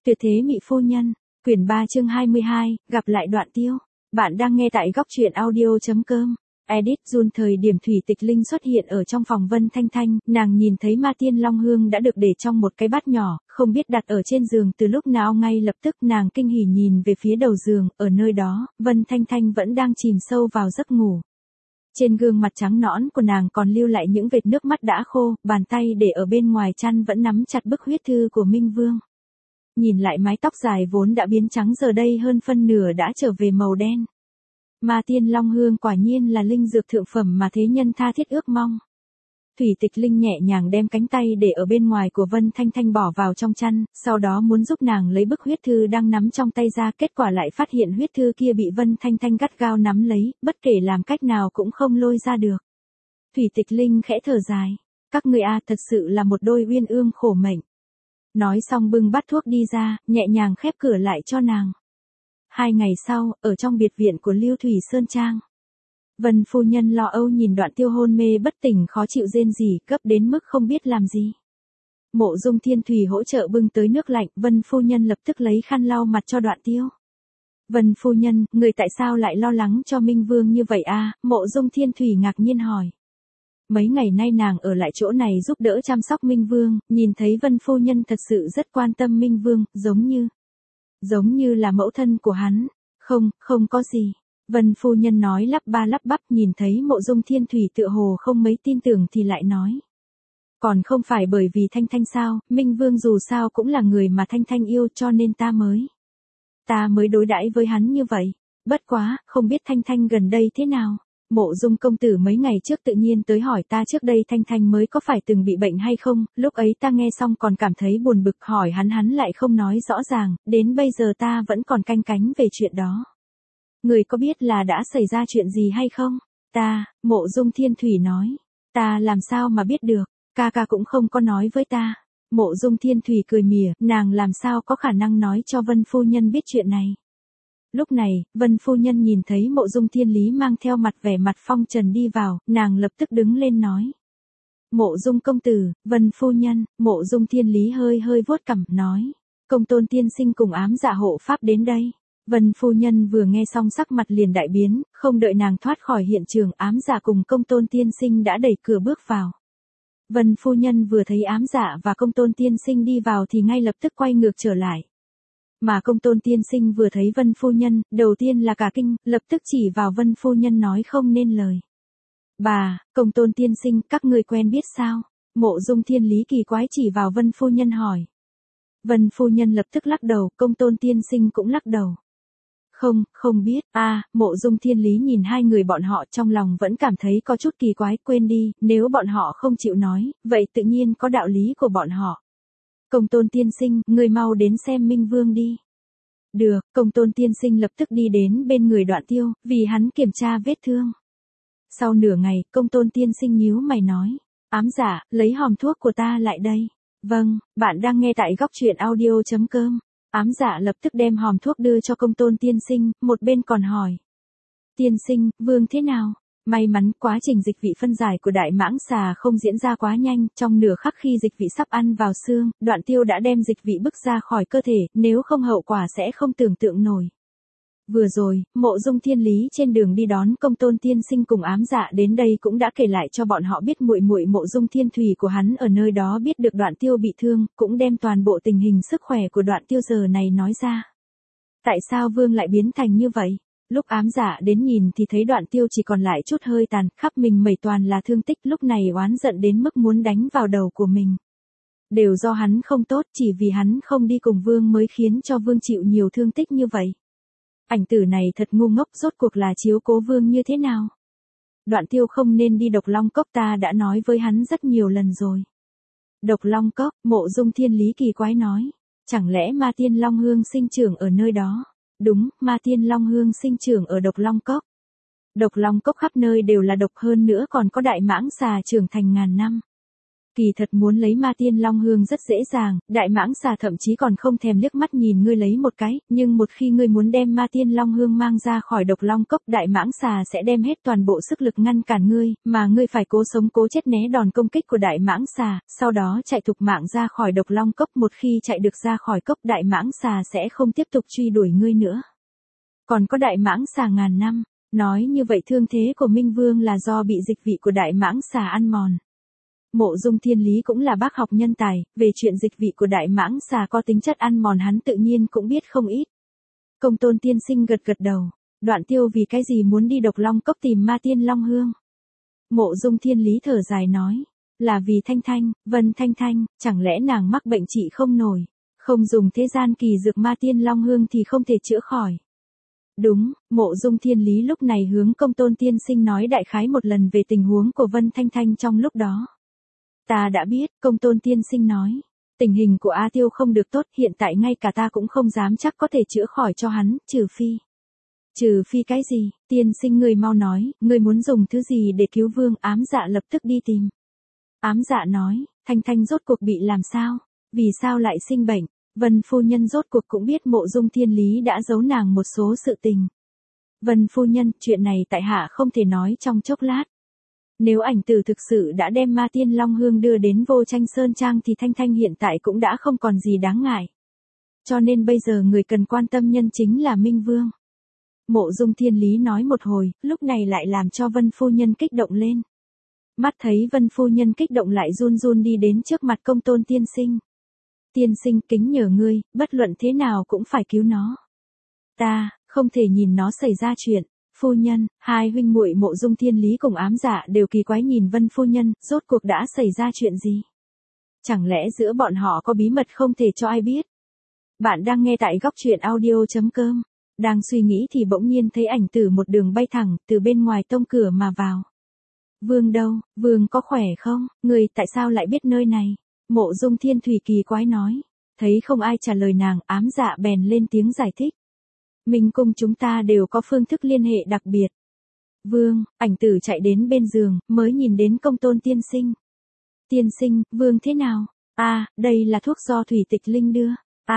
Tuyệt thế mỹ phu nhân, quyển 3 chương 22, gặp lại Đoạn Tiêu. Bạn đang nghe tại góc truyện audio.com. Edit Jun. Thời điểm Thủy Tịch Linh xuất hiện ở trong phòng Vân Thanh Thanh, nàng nhìn thấy Ma Tiên Long Hương đã được để trong một cái bát nhỏ, không biết đặt ở trên giường từ lúc nào, ngay lập tức nàng kinh hỉ nhìn về phía đầu giường, ở nơi đó, Vân Thanh Thanh vẫn đang chìm sâu vào giấc ngủ. Trên gương mặt trắng nõn của nàng còn lưu lại những vệt nước mắt đã khô, bàn tay để ở bên ngoài chăn vẫn nắm chặt bức huyết thư của Minh Vương. Nhìn lại mái tóc dài vốn đã biến trắng giờ đây hơn phân nửa đã trở về màu đen. Ma Tiên Long Hương quả nhiên là linh dược thượng phẩm mà thế nhân tha thiết ước mong. Thủy Tịch Linh nhẹ nhàng đem cánh tay để ở bên ngoài của Vân Thanh Thanh bỏ vào trong chăn, sau đó muốn giúp nàng lấy bức huyết thư đang nắm trong tay ra, kết quả lại phát hiện huyết thư kia bị Vân Thanh Thanh gắt gao nắm lấy, bất kể làm cách nào cũng không lôi ra được. Thủy Tịch Linh khẽ thở dài, các người thật sự là một đôi uyên ương khổ mệnh. Nói xong bưng bát thuốc đi ra, nhẹ nhàng khép cửa lại cho nàng. 2 ngày sau, ở trong biệt viện của Lưu Thủy Sơn Trang, Vân phu nhân lo âu nhìn Đoạn Tiêu hôn mê bất tỉnh khó chịu rên rỉ, gấp đến mức không biết làm gì. Mộ Dung Thiên Thủy hỗ trợ bưng tới nước lạnh, Vân phu nhân lập tức lấy khăn lau mặt cho Đoạn Tiêu. Vân phu nhân, người tại sao lại lo lắng cho Minh Vương như vậy Mộ Dung Thiên Thủy ngạc nhiên hỏi. Mấy ngày nay nàng ở lại chỗ này giúp đỡ chăm sóc Minh Vương, nhìn thấy Vân phu nhân thật sự rất quan tâm Minh Vương, giống như là mẫu thân của hắn. Không có gì. Vân phu nhân nói lắp ba lắp bắp, nhìn thấy Mộ Dung Thiên Thủy tựa hồ không mấy tin tưởng thì lại nói. Còn không phải bởi vì Thanh Thanh sao, Minh Vương dù sao cũng là người mà Thanh Thanh yêu, cho nên ta mới đối đãi với hắn như vậy. Bất quá, không biết Thanh Thanh gần đây thế nào. Mộ Dung công tử mấy ngày trước tự nhiên tới hỏi ta trước đây Thanh Thanh mới có phải từng bị bệnh hay không, lúc ấy ta nghe xong còn cảm thấy buồn bực, hỏi hắn lại không nói rõ ràng, đến bây giờ ta vẫn còn canh cánh về chuyện đó. Người có biết là đã xảy ra chuyện gì hay không? Mộ Dung Thiên Thủy nói, ta làm sao mà biết được, ca cũng không có nói với ta. Mộ Dung Thiên Thủy cười mỉa, nàng làm sao có khả năng nói cho Vân phu nhân biết chuyện này. Lúc này, Vân phu nhân nhìn thấy Mộ Dung Thiên Lý mang theo vẻ mặt phong trần đi vào, nàng lập tức đứng lên nói. Mộ Dung công tử, Vân phu nhân. Mộ Dung Thiên Lý hơi vuốt cằm, nói. Công tôn tiên sinh cùng ám dạ hộ pháp đến đây. Vân phu nhân vừa nghe xong sắc mặt liền đại biến, không đợi nàng thoát khỏi hiện trường, ám dạ cùng công tôn tiên sinh đã đẩy cửa bước vào. Vân phu nhân vừa thấy ám dạ và công tôn tiên sinh đi vào thì ngay lập tức quay ngược trở lại. Mà công tôn tiên sinh vừa thấy Vân phu nhân, đầu tiên là cả kinh, lập tức chỉ vào Vân phu nhân nói không nên lời. Bà, công tôn tiên sinh, các người quen biết sao? Mộ Dung Thiên Lý kỳ quái chỉ vào Vân phu nhân hỏi. Vân phu nhân lập tức lắc đầu, công tôn tiên sinh cũng lắc đầu. Không biết. Mộ Dung Thiên Lý nhìn hai người bọn họ trong lòng vẫn cảm thấy có chút kỳ quái, quên đi, nếu bọn họ không chịu nói, vậy tự nhiên có đạo lý của bọn họ. Công tôn tiên sinh, người mau đến xem Minh Vương đi. Được, công tôn tiên sinh lập tức đi đến bên người Đoạn Tiêu, vì hắn kiểm tra vết thương. Sau nửa ngày, công tôn tiên sinh nhíu mày nói. Ám dạ, lấy hòm thuốc của ta lại đây. Vâng, bạn đang nghe tại góc truyện audio.com. Ám dạ lập tức đem hòm thuốc đưa cho công tôn tiên sinh, một bên còn hỏi. Tiên sinh, Vương thế nào? May mắn quá trình dịch vị phân giải của đại mãng xà không diễn ra quá nhanh, trong nửa khắc khi dịch vị sắp ăn vào xương, Đoạn Tiêu đã đem dịch vị bức ra khỏi cơ thể, nếu không hậu quả sẽ không tưởng tượng nổi. Vừa rồi, Mộ Dung Thiên Lý trên đường đi đón công tôn tiên sinh cùng ám dạ đến đây cũng đã kể lại cho bọn họ biết muội Mộ Dung Thiên Thủy của hắn ở nơi đó biết được Đoạn Tiêu bị thương, cũng đem toàn bộ tình hình sức khỏe của Đoạn Tiêu giờ này nói ra. Tại sao Vương lại biến thành như vậy? Lúc ám dạ đến nhìn thì thấy Đoạn Tiêu chỉ còn lại chút hơi tàn, khắp mình mẩy toàn là thương tích, lúc này oán giận đến mức muốn đánh vào đầu của mình. Đều do hắn không tốt, chỉ vì hắn không đi cùng Vương mới khiến cho Vương chịu nhiều thương tích như vậy. Ảnh tử này thật ngu ngốc, rốt cuộc là chiếu cố Vương như thế nào? Đoạn Tiêu không nên đi Độc Long Cốc, ta đã nói với hắn rất nhiều lần rồi. Độc Long Cốc, Mộ Dung Thiên Lý kỳ quái nói. Chẳng lẽ Ma Tiên Long Hương sinh trưởng ở nơi đó? Đúng, Ma Tiên Long Hương sinh trưởng ở Độc Long Cốc. Độc Long Cốc khắp nơi đều là độc, hơn nữa còn có đại mãng xà trưởng thành ngàn năm. Kỳ thật muốn lấy ma tiên long hương rất dễ dàng, đại mãng xà thậm chí còn không thèm liếc mắt nhìn ngươi lấy một cái, nhưng một khi ngươi muốn đem ma tiên long hương mang ra khỏi độc long cốc, đại mãng xà sẽ đem hết toàn bộ sức lực ngăn cản ngươi, mà ngươi phải cố sống cố chết né đòn công kích của đại mãng xà, sau đó chạy thục mạng ra khỏi độc long cốc. Một khi chạy được ra khỏi cốc, đại mãng xà sẽ không tiếp tục truy đuổi ngươi nữa. Còn có đại mãng xà ngàn năm, nói như vậy thương thế của Minh Vương là do bị dịch vị của đại mãng xà ăn mòn. Mộ Dung Thiên Lý cũng là bác học nhân tài, về chuyện dịch vị của đại mãng xà có tính chất ăn mòn hắn tự nhiên cũng biết không ít. Công Tôn tiên sinh gật gật đầu, Đoạn Tiêu vì cái gì muốn đi độc long cốc tìm ma tiên long hương? Mộ Dung Thiên Lý thở dài nói, là vì Thanh Thanh, Vân Thanh Thanh, chẳng lẽ nàng mắc bệnh trị không nổi, không dùng thế gian kỳ dược ma tiên long hương thì không thể chữa khỏi. Đúng, Mộ Dung Thiên Lý lúc này hướng Công Tôn tiên sinh nói đại khái một lần về tình huống của Vân Thanh Thanh trong lúc đó. Ta đã biết, Công Tôn tiên sinh nói. Tình hình của A Tiêu không được tốt, hiện tại ngay cả ta cũng không dám chắc có thể chữa khỏi cho hắn, trừ phi. Trừ phi cái gì, tiên sinh ngươi mau nói, ngươi muốn dùng thứ gì để cứu Vương? Ám Dạ lập tức đi tìm. Ám Dạ nói, Thanh Thanh rốt cuộc bị làm sao? Vì sao lại sinh bệnh? Vân phu nhân rốt cuộc cũng biết Mộ Dung Thiên Lý đã giấu nàng một số sự tình. Vân phu nhân, chuyện này tại hạ không thể nói trong chốc lát. Nếu ảnh tử thực sự đã đem ma tiên long hương đưa đến Vô Tranh Sơn Trang thì Thanh Thanh hiện tại cũng đã không còn gì đáng ngại. Cho nên bây giờ người cần quan tâm nhân chính là Minh Vương. Mộ Dung Thiên Lý nói một hồi, lúc này lại làm cho Vân phu nhân kích động lên. Mắt thấy Vân phu nhân kích động lại run run đi đến trước mặt Công Tôn tiên sinh. Tiên sinh kính nhờ ngươi, bất luận thế nào cũng phải cứu nó. Ta, không thể nhìn nó xảy ra chuyện. Phu nhân, hai huynh muội Mộ Dung Thiên Lý cùng Ám Dạ đều kỳ quái nhìn Vân phu nhân, rốt cuộc đã xảy ra chuyện gì? Chẳng lẽ giữa bọn họ có bí mật không thể cho ai biết? Bạn đang nghe tại góc truyện audio.com. Đang suy nghĩ thì bỗng nhiên thấy ảnh tử một đường bay thẳng từ bên ngoài tông cửa mà vào. Vương đâu, Vương có khỏe không? Người tại sao lại biết nơi này? Mộ Dung Thiên Thủy kỳ quái nói. Thấy không ai trả lời nàng, Ám Dạ bèn lên tiếng giải thích. Minh cung chúng ta đều có phương thức liên hệ đặc biệt. Vương, ảnh tử chạy đến bên giường, mới nhìn đến Công Tôn tiên sinh. Tiên sinh, Vương thế nào? Đây là thuốc do Thủy Tịch Linh đưa.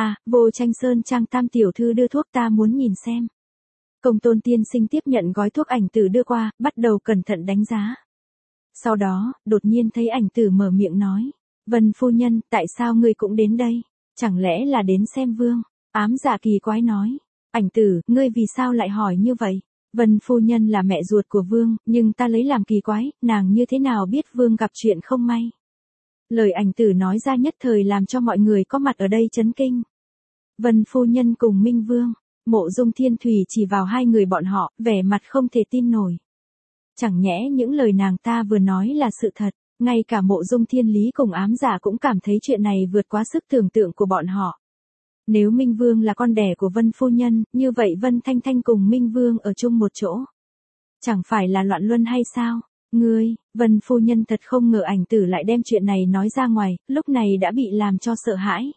Vô Tranh Sơn Trang Tam tiểu thư đưa thuốc, ta muốn nhìn xem. Công Tôn tiên sinh tiếp nhận gói thuốc ảnh tử đưa qua, bắt đầu cẩn thận đánh giá. Sau đó, đột nhiên thấy ảnh tử mở miệng nói. Vân phu nhân, tại sao ngươi cũng đến đây? Chẳng lẽ là đến xem Vương? Ám Dạ kỳ quái nói. Ảnh tử, ngươi vì sao lại hỏi như vậy? Vân phu nhân là mẹ ruột của Vương, nhưng ta lấy làm kỳ quái, nàng như thế nào biết Vương gặp chuyện không may? Lời ảnh tử nói ra nhất thời làm cho mọi người có mặt ở đây chấn kinh. Vân phu nhân cùng Minh Vương, Mộ Dung Thiên Thủy chỉ vào hai người bọn họ, vẻ mặt không thể tin nổi. Chẳng nhẽ những lời nàng ta vừa nói là sự thật, ngay cả Mộ Dung Thiên Lý cùng Ám Dạ cũng cảm thấy chuyện này vượt quá sức tưởng tượng của bọn họ. Nếu Minh Vương là con đẻ của Vân phu nhân, như vậy Vân Thanh Thanh cùng Minh Vương ở chung một chỗ. Chẳng phải là loạn luân hay sao? Ngươi, Vân phu nhân thật không ngờ ảnh tử lại đem chuyện này nói ra ngoài, lúc này đã bị làm cho sợ hãi.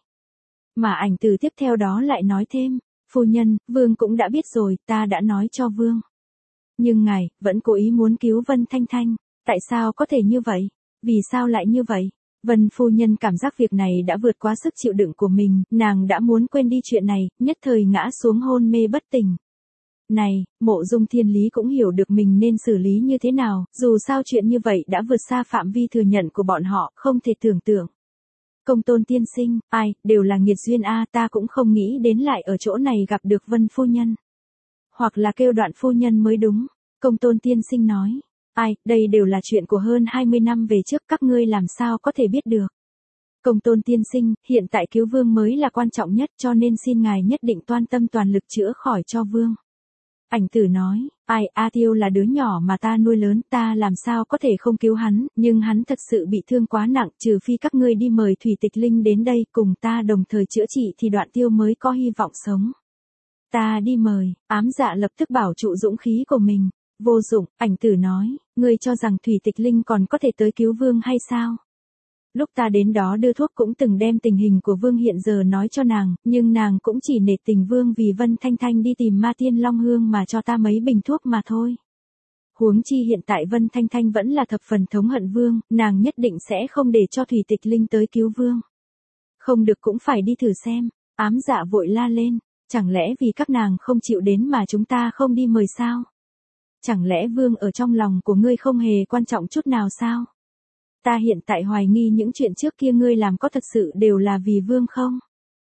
Mà ảnh tử tiếp theo đó lại nói thêm, phu nhân, Vương cũng đã biết rồi, ta đã nói cho Vương. Nhưng ngài, vẫn cố ý muốn cứu Vân Thanh Thanh, tại sao có thể như vậy? Vì sao lại như vậy? Vân phu nhân cảm giác việc này đã vượt quá sức chịu đựng của mình, nàng đã muốn quên đi chuyện này, nhất thời ngã xuống hôn mê bất tỉnh. Này, Mộ Dung Thiên Lý cũng hiểu được mình nên xử lý như thế nào, dù sao chuyện như vậy đã vượt xa phạm vi thừa nhận của bọn họ, không thể tưởng tượng. Công Tôn tiên sinh, đều là nghiệt duyên ta cũng không nghĩ đến lại ở chỗ này gặp được Vân phu nhân. Hoặc là kêu Đoạn phu nhân mới đúng, Công Tôn tiên sinh nói. Đây đều là chuyện của hơn 20 năm về trước, các ngươi làm sao có thể biết được. Công Tôn tiên sinh, hiện tại cứu Vương mới là quan trọng nhất, cho nên xin ngài nhất định toan tâm toàn lực chữa khỏi cho Vương. Ảnh tử nói, A Tiêu là đứa nhỏ mà ta nuôi lớn, ta làm sao có thể không cứu hắn, nhưng hắn thật sự bị thương quá nặng, trừ phi các ngươi đi mời Thủy Tịch Linh đến đây cùng ta đồng thời chữa trị thì Đoạn Tiêu mới có hy vọng sống. Ta đi mời, Ám Dạ lập tức bảo trụ dũng khí của mình. Vô dụng, ảnh tử nói, ngươi cho rằng Thủy Tịch Linh còn có thể tới cứu Vương hay sao? Lúc ta đến đó đưa thuốc cũng từng đem tình hình của Vương hiện giờ nói cho nàng, nhưng nàng cũng chỉ nể tình Vương vì Vân Thanh Thanh đi tìm ma tiên long hương mà cho ta mấy bình thuốc mà thôi. Huống chi hiện tại Vân Thanh Thanh vẫn là thập phần thống hận Vương, nàng nhất định sẽ không để cho Thủy Tịch Linh tới cứu Vương. Không được cũng phải đi thử xem, ám dạ vội la lên, chẳng lẽ vì các nàng không chịu đến mà chúng ta không đi mời sao? Chẳng lẽ Vương ở trong lòng của ngươi không hề quan trọng chút nào sao? Ta hiện tại hoài nghi những chuyện trước kia ngươi làm có thật sự đều là vì Vương không?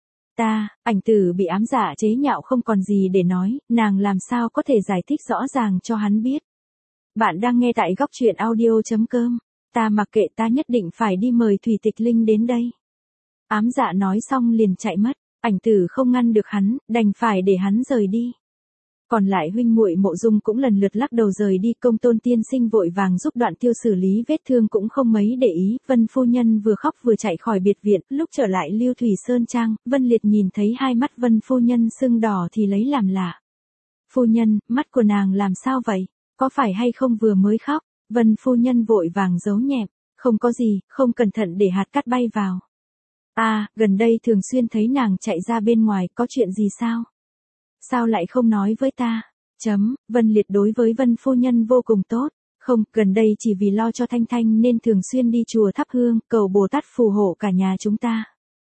Ảnh Tử bị ám dạ chế nhạo không còn gì để nói, nàng làm sao có thể giải thích rõ ràng cho hắn biết. Bạn đang nghe tại góc truyện audio.com, ta mặc kệ, ta nhất định phải đi mời Thủy Tịch Linh đến đây. Ám dạ nói xong liền chạy mất, Ảnh Tử không ngăn được hắn, đành phải để hắn rời đi. Còn lại huynh muội Mộ Dung cũng lần lượt lắc đầu rời đi, Công Tôn tiên sinh vội vàng giúp Đoạn Tiêu xử lý vết thương cũng không mấy để ý, Vân phu nhân vừa khóc vừa chạy khỏi biệt viện, lúc trở lại Lưu Thủy Sơn Trang, Vân Liệt nhìn thấy hai mắt Vân phu nhân sưng đỏ thì lấy làm lạ. Phu nhân, mắt của nàng làm sao vậy? Có phải hay không vừa mới khóc? Vân phu nhân vội vàng giấu nhẹm, không có gì, không cẩn thận để hạt cát bay vào. Gần đây thường xuyên thấy nàng chạy ra bên ngoài, có chuyện gì sao? Sao lại không nói với ta? Vân Liệt đối với Vân phu nhân vô cùng tốt. Không, gần đây chỉ vì lo cho Thanh Thanh nên thường xuyên đi chùa thắp hương, cầu Bồ Tát phù hộ cả nhà chúng ta.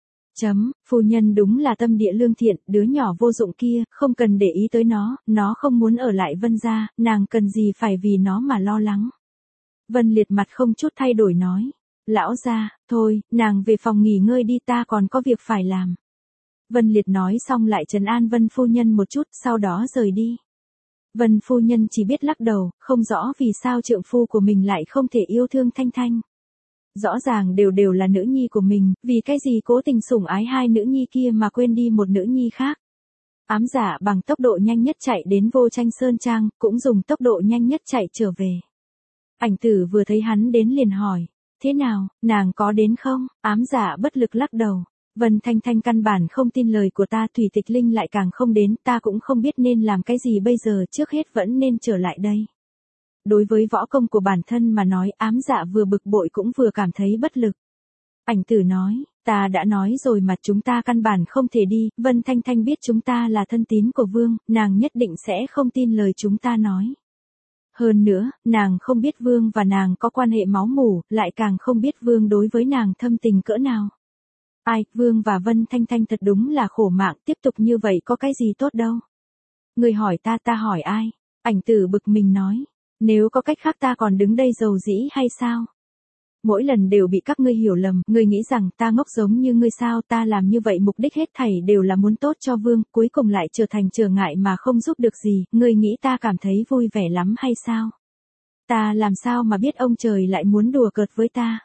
Phu nhân đúng là tâm địa lương thiện, đứa nhỏ vô dụng kia, không cần để ý tới nó không muốn ở lại Vân gia, nàng cần gì phải vì nó mà lo lắng. Vân Liệt mặt không chút thay đổi nói. Lão gia, thôi, nàng về phòng nghỉ ngơi đi, ta còn có việc phải làm. Vân Liệt nói xong lại trấn an Vân phu nhân một chút, sau đó rời đi. Vân phu nhân chỉ biết lắc đầu, không rõ vì sao trượng phu của mình lại không thể yêu thương Thanh Thanh. Rõ ràng đều là nữ nhi của mình, vì cái gì cố tình sủng ái hai nữ nhi kia mà quên đi một nữ nhi khác. Ám giả bằng tốc độ nhanh nhất chạy đến Vô Tranh Sơn Trang, cũng dùng tốc độ nhanh nhất chạy trở về. Ảnh Tử vừa thấy hắn đến liền hỏi, thế nào, nàng có đến không? Ám giả bất lực lắc đầu. Vân Thanh Thanh căn bản không tin lời của ta, Thủy Tịch Linh lại càng không đến, ta cũng không biết nên làm cái gì bây giờ, trước hết vẫn nên trở lại đây. Đối với võ công của bản thân mà nói, ám dạ vừa bực bội cũng vừa cảm thấy bất lực. Ảnh Tử nói, ta đã nói rồi mà, chúng ta căn bản không thể đi, Vân Thanh Thanh biết chúng ta là thân tín của Vương, nàng nhất định sẽ không tin lời chúng ta nói. Hơn nữa, nàng không biết Vương và nàng có quan hệ máu mủ, lại càng không biết Vương đối với nàng thâm tình cỡ nào. Vương và Vân Thanh Thanh thật đúng là khổ mạng, tiếp tục như vậy có cái gì tốt đâu. Người hỏi ta hỏi ai? Ảnh Tử bực mình nói, nếu có cách khác ta còn đứng đây dầu dĩ hay sao? Mỗi lần đều bị các ngươi hiểu lầm, ngươi nghĩ rằng ta ngốc giống như ngươi sao? Ta làm như vậy mục đích hết thảy đều là muốn tốt cho Vương, cuối cùng lại trở thành trở ngại mà không giúp được gì, ngươi nghĩ ta cảm thấy vui vẻ lắm hay sao? Ta làm sao mà biết ông trời lại muốn đùa cợt với ta?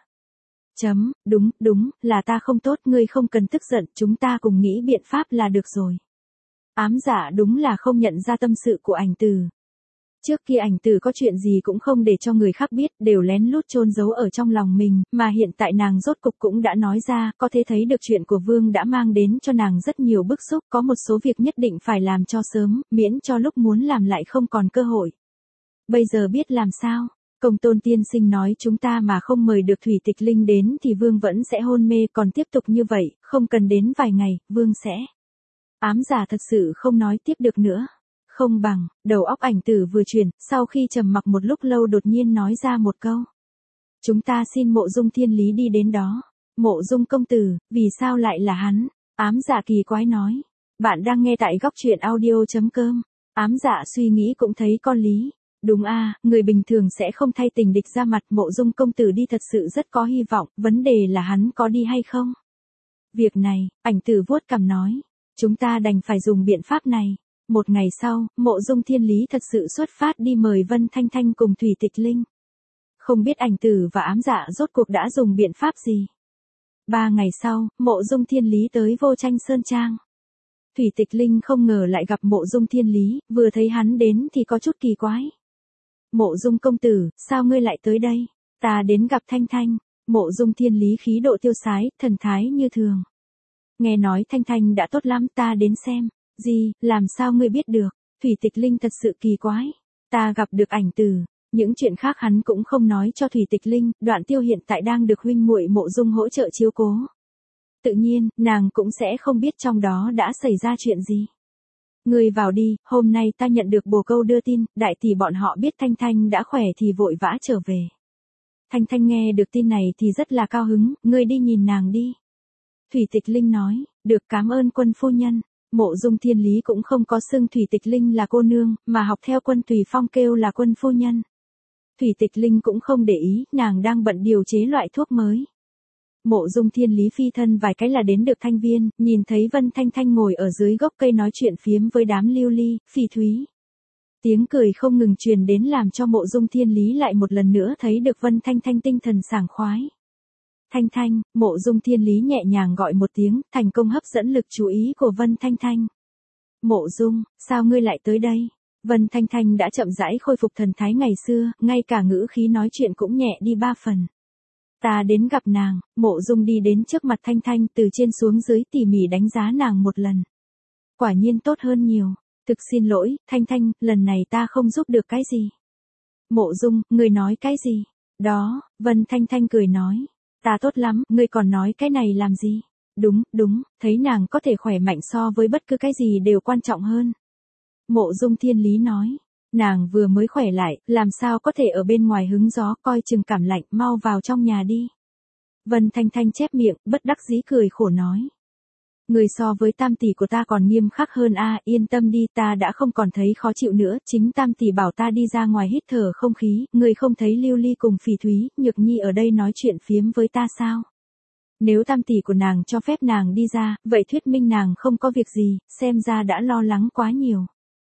Đúng, là ta không tốt, ngươi không cần tức giận, chúng ta cùng nghĩ biện pháp là được rồi. Ám giả đúng là không nhận ra tâm sự của Ảnh Tử. Trước kia Ảnh Tử có chuyện gì cũng không để cho người khác biết, đều lén lút chôn giấu ở trong lòng mình, mà hiện tại nàng rốt cục cũng đã nói ra, có thể thấy được chuyện của Vương đã mang đến cho nàng rất nhiều bức xúc, có một số việc nhất định phải làm cho sớm, miễn cho lúc muốn làm lại không còn cơ hội. Bây giờ biết làm sao? Công Tôn tiên sinh nói chúng ta mà không mời được Thủy Tịch Linh đến thì Vương vẫn sẽ hôn mê, còn tiếp tục như vậy, không cần đến vài ngày, Vương sẽ. Ám giả thật sự không nói tiếp được nữa. Không bằng, đầu óc Ảnh Tử vừa chuyển, sau khi trầm mặc một lúc lâu đột nhiên nói ra một câu. Chúng ta xin Mộ Dung Thiên Lý đi đến đó. Mộ Dung công tử, vì sao lại là hắn? Ám giả kỳ quái nói. Bạn đang nghe tại góc truyện audio.com. Ám giả suy nghĩ cũng thấy có lý. Đúng người bình thường sẽ không thay tình địch ra mặt, Mộ Dung công tử đi thật sự rất có hy vọng, vấn đề là hắn có đi hay không? Việc này, Ảnh Tử vuốt cằm nói, chúng ta đành phải dùng biện pháp này. Một ngày sau, Mộ Dung Thiên Lý thật sự xuất phát đi mời Vân Thanh Thanh cùng Thủy Tịch Linh. Không biết Ảnh Tử và ám dạ rốt cuộc đã dùng biện pháp gì? 3 ngày sau, Mộ Dung Thiên Lý tới Vô Tranh Sơn Trang. Thủy Tịch Linh không ngờ lại gặp Mộ Dung Thiên Lý, vừa thấy hắn đến thì có chút kỳ quái. Mộ Dung công tử, sao ngươi lại tới đây? Ta đến gặp Thanh Thanh. Mộ Dung Thiên Lý khí độ tiêu sái, thần thái như thường. Nghe nói Thanh Thanh đã tốt lắm, ta đến xem. Gì, làm sao ngươi biết được? Thủy Tịch Linh thật sự kỳ quái. Ta gặp được Ảnh Tử. Những chuyện khác hắn cũng không nói cho Thủy Tịch Linh, Đoạn Tiêu hiện tại đang được huynh muội Mộ Dung hỗ trợ chiếu cố. Tự nhiên, nàng cũng sẽ không biết trong đó đã xảy ra chuyện gì. Ngươi vào đi, hôm nay ta nhận được bồ câu đưa tin, đại tỷ bọn họ biết Thanh Thanh đã khỏe thì vội vã trở về. Thanh Thanh nghe được tin này thì rất là cao hứng, ngươi đi nhìn nàng đi. Thủy Tịch Linh nói, được, cảm ơn quân phu nhân. Mộ Dung Thiên Lý cũng không có xưng Thủy Tịch Linh là cô nương, mà học theo Quân Tùy Phong kêu là quân phu nhân. Thủy Tịch Linh cũng không để ý, nàng đang bận điều chế loại thuốc mới. Mộ Dung Thiên Lý phi thân vài cái là đến được Thanh Viên, nhìn thấy Vân Thanh Thanh ngồi ở dưới gốc cây nói chuyện phiếm với đám lưu ly, phỉ thúy. Tiếng cười không ngừng truyền đến làm cho Mộ Dung Thiên Lý lại một lần nữa thấy được Vân Thanh Thanh tinh thần sảng khoái. Thanh Thanh, Mộ Dung Thiên Lý nhẹ nhàng gọi một tiếng, thành công hấp dẫn lực chú ý của Vân Thanh Thanh. Mộ Dung, sao ngươi lại tới đây? Vân Thanh Thanh đã chậm rãi khôi phục thần thái ngày xưa, ngay cả ngữ khí nói chuyện cũng nhẹ đi 3 phần. Ta đến gặp nàng. Mộ Dung đi đến trước mặt Thanh Thanh, từ trên xuống dưới tỉ mỉ đánh giá nàng một lần. Quả nhiên tốt hơn nhiều. Thực xin lỗi, Thanh Thanh, lần này ta không giúp được cái gì. Mộ Dung, ngươi nói cái gì? Đó, Vân Thanh Thanh cười nói. Ta tốt lắm, ngươi còn nói cái này làm gì? Đúng, thấy nàng có thể khỏe mạnh so với bất cứ cái gì đều quan trọng hơn. Mộ Dung Thiên Lý nói. Nàng vừa mới khỏe lại, làm sao có thể ở bên ngoài hứng gió, coi chừng cảm lạnh, mau vào trong nhà đi. Vân Thanh Thanh chép miệng, bất đắc dĩ cười khổ nói. Người so với tam tỷ của ta còn nghiêm khắc hơn a, yên tâm đi, ta đã không còn thấy khó chịu nữa, chính tam tỷ bảo ta đi ra ngoài hít thở không khí, người không thấy Lưu Ly cùng Phỉ Thúy, Nhược Nhi ở đây nói chuyện phiếm với ta sao? Nếu tam tỷ của nàng cho phép nàng đi ra, vậy thuyết minh nàng không có việc gì, xem ra đã lo lắng quá nhiều.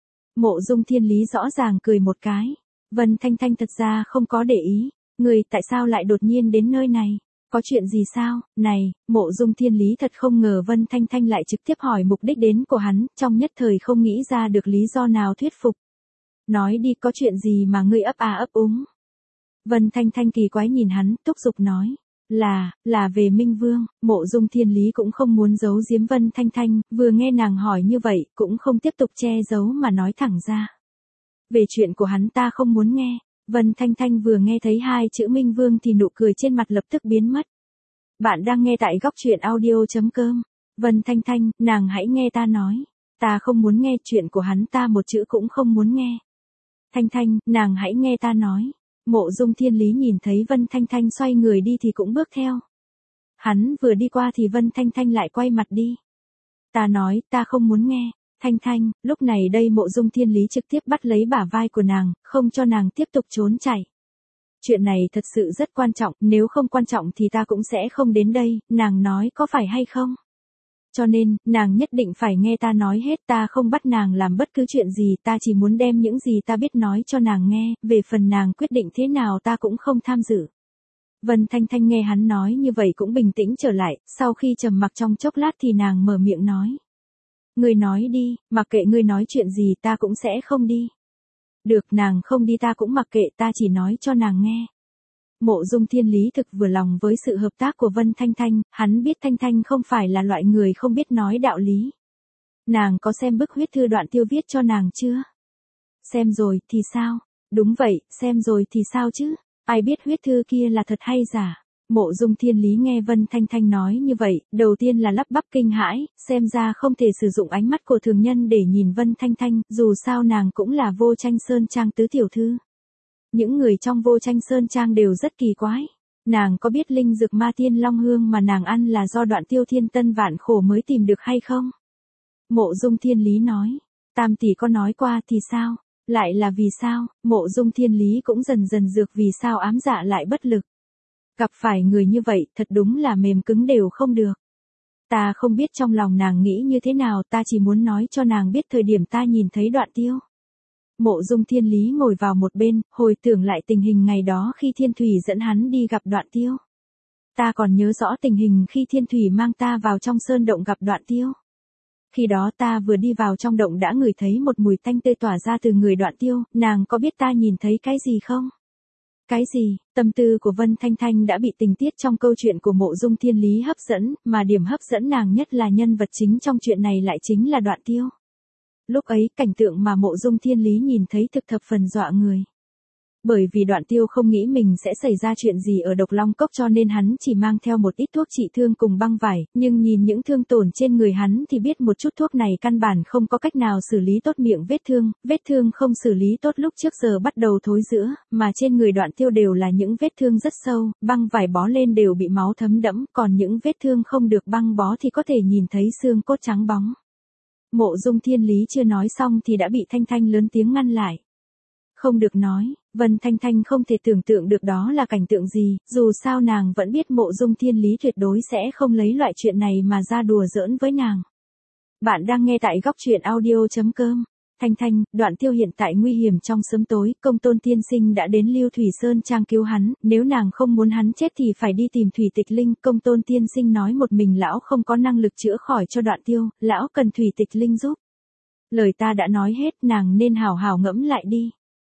Mộ Dung Thiên Lý rõ ràng cười một cái. Vân Thanh Thanh thật ra không có để ý. Người tại sao lại đột nhiên đến nơi này? Có chuyện gì sao? Này, Mộ Dung Thiên Lý thật không ngờ Vân Thanh Thanh lại trực tiếp hỏi mục đích đến của hắn, trong nhất thời không nghĩ ra được lý do nào thuyết phục. Nói đi, có chuyện gì mà ngươi ấp ấp úng? Vân Thanh Thanh kỳ quái nhìn hắn, thúc giục nói. Là về Minh Vương. Mộ Dung Thiên Lý cũng không muốn giấu giếm Vân Thanh Thanh, vừa nghe nàng hỏi như vậy, cũng không tiếp tục che giấu mà nói thẳng ra. Về chuyện của hắn ta không muốn nghe. Vân Thanh Thanh vừa nghe thấy 2 chữ Minh Vương thì nụ cười trên mặt lập tức biến mất. Bạn đang nghe tại góc truyện audio.com. Vân Thanh Thanh, nàng hãy nghe ta nói. Ta không muốn nghe chuyện của hắn ta một chữ cũng không muốn nghe. Thanh Thanh, nàng hãy nghe ta nói. Mộ Dung Thiên Lý nhìn thấy Vân Thanh Thanh xoay người đi thì cũng bước theo. Hắn vừa đi qua thì Vân Thanh Thanh lại quay mặt đi. Ta nói, ta không muốn nghe. Thanh Thanh, lúc này đây Mộ Dung Thiên Lý trực tiếp bắt lấy bả vai của nàng, không cho nàng tiếp tục trốn chạy. Chuyện này thật sự rất quan trọng, nếu không quan trọng thì ta cũng sẽ không đến đây, nàng nói có phải hay không? Cho nên, nàng nhất định phải nghe ta nói hết, ta không bắt nàng làm bất cứ chuyện gì, ta chỉ muốn đem những gì ta biết nói cho nàng nghe, về phần nàng quyết định thế nào ta cũng không tham dự. Vân Thanh Thanh nghe hắn nói như vậy cũng bình tĩnh trở lại, sau khi trầm mặc trong chốc lát thì nàng mở miệng nói. Ngươi nói đi, mặc kệ ngươi nói chuyện gì ta cũng sẽ không đi. Được, nàng không đi ta cũng mặc kệ, ta chỉ nói cho nàng nghe. Mộ Dung Thiên Lý thực vừa lòng với sự hợp tác của Vân Thanh Thanh, hắn biết Thanh Thanh không phải là loại người không biết nói đạo lý. Nàng có xem bức huyết thư Đoạn Tiêu viết cho nàng chưa? Xem rồi, thì sao? Đúng vậy, xem rồi thì sao chứ? Ai biết huyết thư kia là thật hay giả? Mộ Dung Thiên Lý nghe Vân Thanh Thanh nói như vậy, đầu tiên là lắp bắp kinh hãi, xem ra không thể sử dụng ánh mắt của thường nhân để nhìn Vân Thanh Thanh, dù sao nàng cũng là Vô Tranh Sơn Trang tứ tiểu thư. Những người trong Vô Tranh Sơn Trang đều rất kỳ quái. Nàng có biết linh dược Ma Tiên Long Hương mà nàng ăn là do Đoạn Tiêu Thiên Tân vạn khổ mới tìm được hay không? Mộ Dung Thiên Lý nói, tam tỷ có nói qua thì sao? Lại là vì sao? Mộ Dung Thiên Lý cũng dần dần dược vì sao ám dạ lại bất lực. Gặp phải người như vậy, thật đúng là mềm cứng đều không được. Ta không biết trong lòng nàng nghĩ như thế nào, ta chỉ muốn nói cho nàng biết thời điểm ta nhìn thấy Đoạn Tiêu. Mộ Dung Thiên Lý ngồi vào một bên, hồi tưởng lại tình hình ngày đó khi Thiên Thủy dẫn hắn đi gặp Đoạn Tiêu. Ta còn nhớ rõ tình hình khi Thiên Thủy mang ta vào trong sơn động gặp Đoạn Tiêu. Khi đó ta vừa đi vào trong động đã ngửi thấy một mùi tanh tê tỏa ra từ người Đoạn Tiêu, nàng có biết ta nhìn thấy cái gì không? Cái gì? Tâm tư của Vân Thanh Thanh đã bị tình tiết trong câu chuyện của Mộ Dung Thiên Lý hấp dẫn, mà điểm hấp dẫn nàng nhất là nhân vật chính trong chuyện này lại chính là Đoạn Tiêu. Lúc ấy, cảnh tượng mà Mộ Dung Thiên Lý nhìn thấy thực thập phần dọa người. Bởi vì Đoạn Tiêu không nghĩ mình sẽ xảy ra chuyện gì ở Độc Long Cốc cho nên hắn chỉ mang theo một ít thuốc trị thương cùng băng vải, nhưng nhìn những thương tổn trên người hắn thì biết một chút thuốc này căn bản không có cách nào xử lý tốt miệng vết thương không xử lý tốt lúc trước giờ bắt đầu thối rữa, mà trên người Đoạn Tiêu đều là những vết thương rất sâu, băng vải bó lên đều bị máu thấm đẫm, còn những vết thương không được băng bó thì có thể nhìn thấy xương cốt trắng bóng. Mộ Dung Thiên Lý chưa nói xong thì đã bị Thanh Thanh lớn tiếng ngăn lại. Không được nói, Vân Thanh Thanh không thể tưởng tượng được đó là cảnh tượng gì, dù sao nàng vẫn biết Mộ Dung Thiên Lý tuyệt đối sẽ không lấy loại chuyện này mà ra đùa giỡn với nàng. Bạn đang nghe tại góc truyện audio.com. Thanh Thanh, Đoạn Tiêu hiện tại nguy hiểm trong sớm tối, Công Tôn tiên sinh đã đến Lưu Thủy Sơn Trang cứu hắn, nếu nàng không muốn hắn chết thì phải đi tìm Thủy Tịch Linh, Công Tôn tiên sinh nói một mình lão không có năng lực chữa khỏi cho Đoạn Tiêu, lão cần Thủy Tịch Linh giúp. Lời ta đã nói hết, nàng nên hào hào ngẫm lại đi.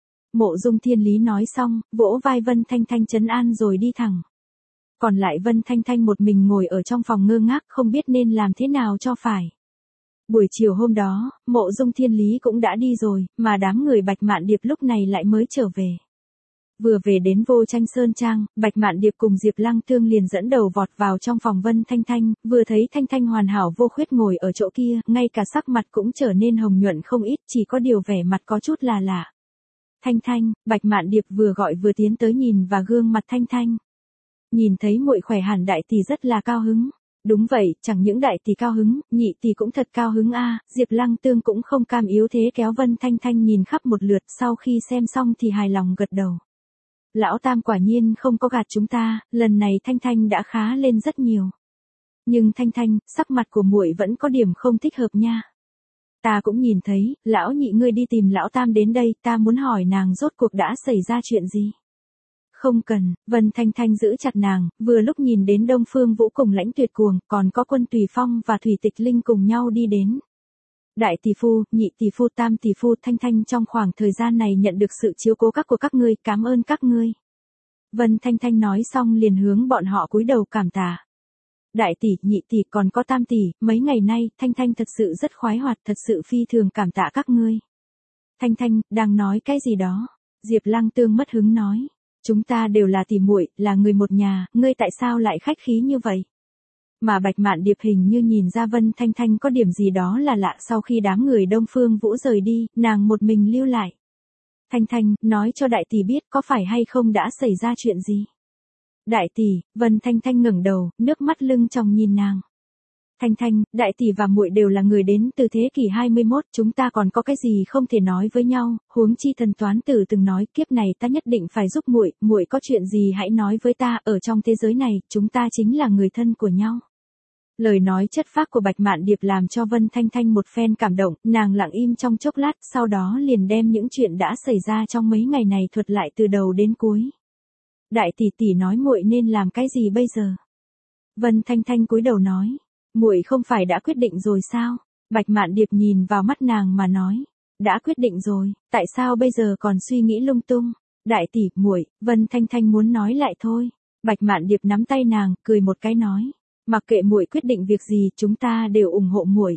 Mộ Dung Thiên Lý nói xong, vỗ vai Vân Thanh Thanh trấn an rồi đi thẳng. Còn lại Vân Thanh Thanh một mình ngồi ở trong phòng ngơ ngác không biết nên làm thế nào cho phải. Buổi chiều hôm đó, Mộ Dung Thiên Lý cũng đã đi rồi, mà đám người Bạch Mạn Điệp lúc này lại mới trở về. Vừa về đến Vô Tranh Sơn Trang, Bạch Mạn Điệp cùng Diệp Lăng Tương liền dẫn đầu vọt vào trong phòng Vân Thanh Thanh, vừa thấy Thanh Thanh hoàn hảo vô khuyết ngồi ở chỗ kia, ngay cả sắc mặt cũng trở nên hồng nhuận không ít, chỉ có điều vẻ mặt có chút là lạ. Thanh Thanh, Bạch Mạn Điệp vừa gọi vừa tiến tới nhìn và gương mặt Thanh Thanh. Nhìn thấy muội khỏe hẳn đại tỷ rất là cao hứng. Đúng vậy, chẳng những đại tỷ cao hứng, nhị tỷ cũng thật cao hứng a. Diệp Lăng Tương cũng không cam yếu thế kéo Vân Thanh Thanh nhìn khắp một lượt, sau khi xem xong thì hài lòng gật đầu. Lão Tam quả nhiên không có gạt chúng ta, lần này Thanh Thanh đã khá lên rất nhiều. Nhưng Thanh Thanh, sắc mặt của muội vẫn có điểm không thích hợp nha. Ta cũng nhìn thấy, lão nhị ngươi đi tìm lão Tam đến đây, ta muốn hỏi nàng rốt cuộc đã xảy ra chuyện gì. Không cần, Vân Thanh Thanh giữ chặt nàng, vừa lúc nhìn đến Đông Phương Vũ cùng Lãnh Tuyệt Cuồng, còn có Quân Tùy Phong và Thủy Tịch Linh cùng nhau đi đến. Đại tỷ phu, nhị tỷ phu, tam tỷ phu, Thanh Thanh trong khoảng thời gian này nhận được sự chiếu cố của các ngươi, cảm ơn các ngươi. Vân Thanh Thanh nói xong liền hướng bọn họ cúi đầu cảm tạ. Đại tỷ, nhị tỷ còn có tam tỷ, mấy ngày nay, Thanh Thanh thật sự rất khoái hoạt, thật sự phi thường cảm tạ các ngươi. Thanh Thanh, đang nói cái gì đó? Diệp Lăng Tương mất hứng nói. Chúng ta đều là tỷ muội, là người một nhà, ngươi tại sao lại khách khí như vậy? Mà Bạch Mạn Điệp hình như nhìn ra Vân Thanh Thanh có điểm gì đó là lạ, sau khi đám người Đông Phương Vũ rời đi, nàng một mình lưu lại. Thanh Thanh, nói cho đại tỷ biết có phải hay không đã xảy ra chuyện gì? Đại tỷ, Vân Thanh Thanh ngẩng đầu, nước mắt lưng tròng nhìn nàng. Thanh Thanh, đại tỷ và muội đều là người đến từ thế kỷ 21, chúng ta còn có cái gì không thể nói với nhau, huống chi Thần Toán Tử từng nói, kiếp này ta nhất định phải giúp muội, muội có chuyện gì hãy nói với ta, ở trong thế giới này, chúng ta chính là người thân của nhau. Lời nói chất phác của Bạch Mạn Điệp làm cho Vân Thanh Thanh một phen cảm động, nàng lặng im trong chốc lát, sau đó liền đem những chuyện đã xảy ra trong mấy ngày này thuật lại từ đầu đến cuối. Đại tỷ tỷ nói muội nên làm cái gì bây giờ? Vân Thanh Thanh cúi đầu nói. Muội không phải đã quyết định rồi sao? Bạch Mạn Điệp nhìn vào mắt nàng mà nói, đã quyết định rồi, tại sao bây giờ còn suy nghĩ lung tung? Đại tỷ, muội, Vân Thanh Thanh muốn nói lại thôi. Bạch Mạn Điệp nắm tay nàng, cười một cái nói, mặc kệ muội quyết định việc gì, chúng ta đều ủng hộ muội.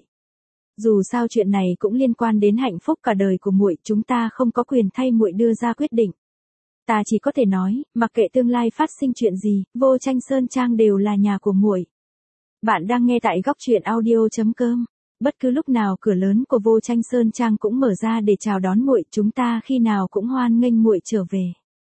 Dù sao chuyện này cũng liên quan đến hạnh phúc cả đời của muội, chúng ta không có quyền thay muội đưa ra quyết định. Ta chỉ có thể nói, mặc kệ tương lai phát sinh chuyện gì, Vô Tranh Sơn Trang đều là nhà của muội. Bạn đang nghe tại góc truyện audio.com. Bất cứ lúc nào cửa lớn của Vô Tranh Sơn Trang cũng mở ra để chào đón muội, chúng ta khi nào cũng hoan nghênh muội trở về.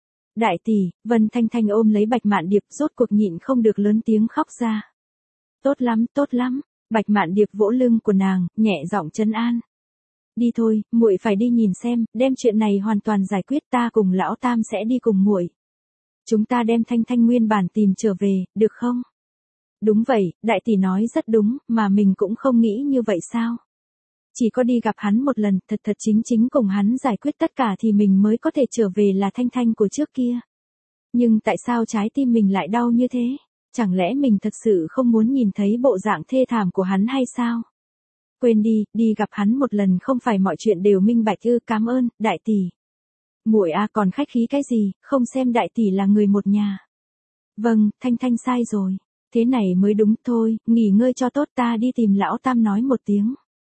Đại tỷ, Vân Thanh Thanh ôm lấy Bạch Mạn Điệp, rốt cuộc nhịn không được lớn tiếng khóc ra. Tốt lắm, tốt lắm. Bạch Mạn Điệp vỗ lưng của nàng, nhẹ giọng trấn an. Đi thôi, muội phải đi nhìn xem, đem chuyện này hoàn toàn giải quyết, ta cùng lão Tam sẽ đi cùng muội. Chúng ta đem Thanh Thanh nguyên bản tìm trở về, được không? Đúng vậy, đại tỷ nói rất đúng, mà mình cũng không nghĩ như vậy sao? Chỉ có đi gặp hắn một lần, thật thật chính chính cùng hắn giải quyết tất cả thì mình mới có thể trở về là Thanh Thanh của trước kia. Nhưng tại sao trái tim mình lại đau như thế? Chẳng lẽ mình thật sự không muốn nhìn thấy bộ dạng thê thảm của hắn hay sao? Quên đi, đi gặp hắn một lần không phải mọi chuyện đều minh bạch ư, cảm ơn, đại tỷ. Muội à, còn khách khí cái gì, không xem đại tỷ là người một nhà. Vâng, Thanh Thanh sai rồi. Thế này mới đúng thôi, nghỉ ngơi cho tốt, ta đi tìm lão Tam nói một tiếng.